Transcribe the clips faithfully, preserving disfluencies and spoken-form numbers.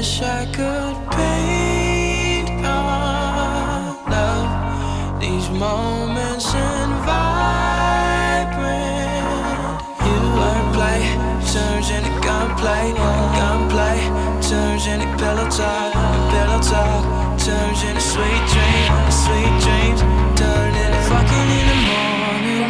wish I could paint our love, these moments in vibrant. You wordplay turns into gunplay, gunplay turns into pillow talk, pillow talk turns into sweet dreams, sweet dreams turn into fucking in the morning.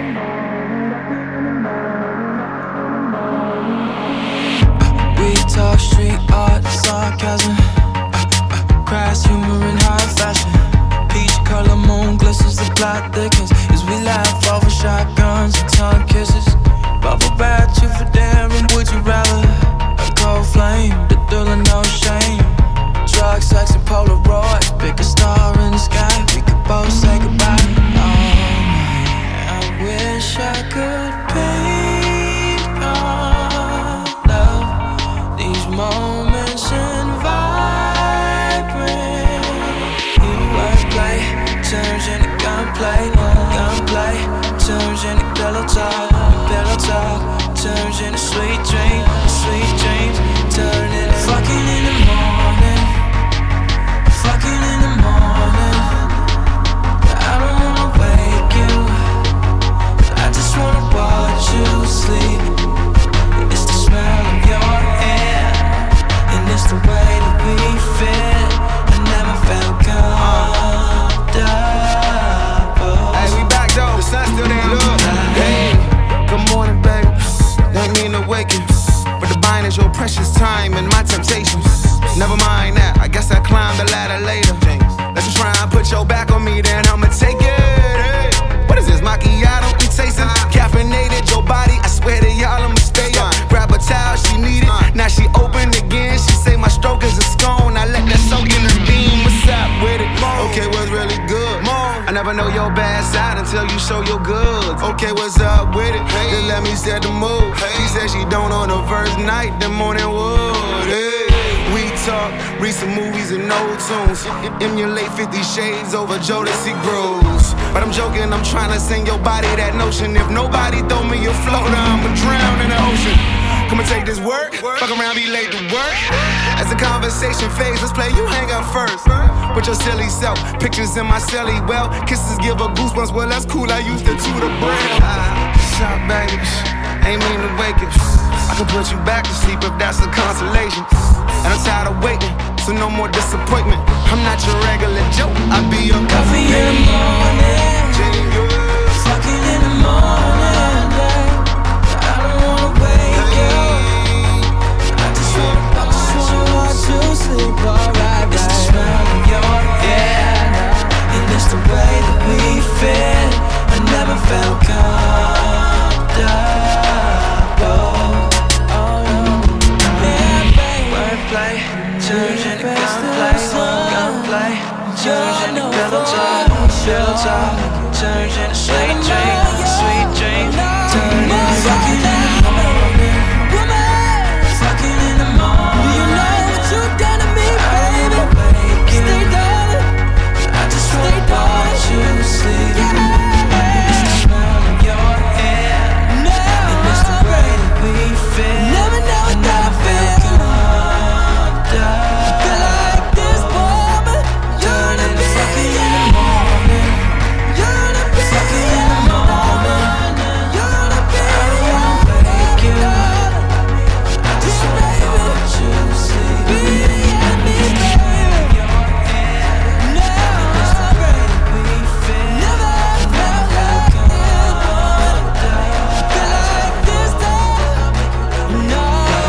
We talk street art, sarcasm, crass humor in high fashion. Peach color moon glistens, the plot thickens as we laugh over shotguns and tongue kisses. Bubble bath, you for daring, would you rather? A cold flame, the thrill of no shame. Drug, sex, and Polaroids, pick a star in the sky, we could both say goodbye. Oh my, I wish I could paint our love, these moments in vibrant. You wordplay turns into gunplay, gunplay turns into pillow talk, pillow talk turns into sweet dreams, sweet dreams turn into fucking in the morning, fucking in the morning. But I don't wanna wake you, I just wanna watch you sleep. It's the smell of your hair, and it's the way that we fit. I never felt comfortable. Hey, we back though, the sun's still there, look. Hey, good morning, baby. Don't mean to wake you, but the bind is your precious time and my temptations. Never mind that, I guess I climb the ladder later. Let's try and put your back on me, then I'ma take it. Hey, what is this, macchiato? We tasting caffeinated, your body, I swear to y'all I'ma stay up. Grab a towel, she need it, now she opened again. She say my stroke is a scone, I let that soak in her beam. What's up with it? Okay, what's really good? I never know your bad side until you show your goods. Okay, what's up with it? Just let me set the mood. She said she don't on the first night, the morning wood. Hey. We talk, read some movies and old tunes. Emulate fifty shades over Jodeci grooves. But I'm joking, I'm trying to sing your body that notion. If nobody throw me a floater, I'ma drown in the ocean. Come and take this work, fuck around, be late to work. As the conversation fades, let's play you hang up first. Put your silly self, pictures in my celly. Well, kisses give her goosebumps, well that's cool, I used to chew the bread. Stop, baby, ain't mean to wake it. I can put you back to sleep if that's a consolation. And I'm tired of waiting, so no more disappointment. I'm not your regular joke, I be your coffee in the morning, fucking in the morning. I don't wanna wake you, I just wanna, I just wanna watch you sleep. Alright, it's the smell of your hair, and it's the way that we fit. I never felt comfortable. Play, turns into gunplay, gunplay, turns into pillow talk, pillow talk, turns into sweet dream, sweet dream, turn into fucking in the morning, fucking in the morning. Do you know what you've done to me, baby? Stay darling, I just wanna watch you sleep. It's the smell of your hair, and it's the way that we fit. Never know what I feel. I feel like this moment, you're gonna be fucking in the morning. You're gonna be fucking in the morning. You're gonna be. I don't wanna wake you. I just wanna watch you sleep. Be at me, baby. No, it's the way that we fit. Never felt like it. Feel like this time. No.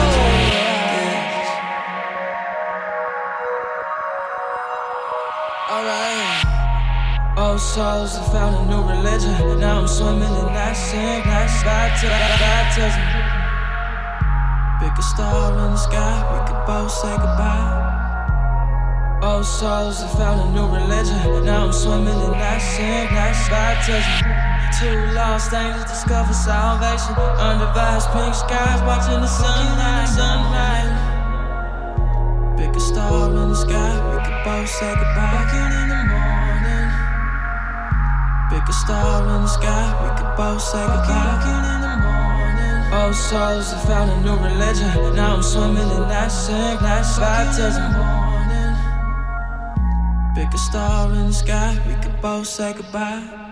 Alright. Old souls have found a new religion. Now I'm swimming in that sink, that baptism. Pick a star in the sky, we could both say goodbye. Old souls have found a new religion. Now I'm swimming in that sink, that baptism. Two lost angels discover salvation under vast pink skies, watching the sunrise, sunrise. Pick a star in the sky, we could both say goodbye. Walking in the morning. Pick a star in the sky, we could both say goodbye. Walking in the morning. Old souls have found a new religion. Now I'm swimming in that sink, that baptism. Pick a star in the sky, we could both say goodbye.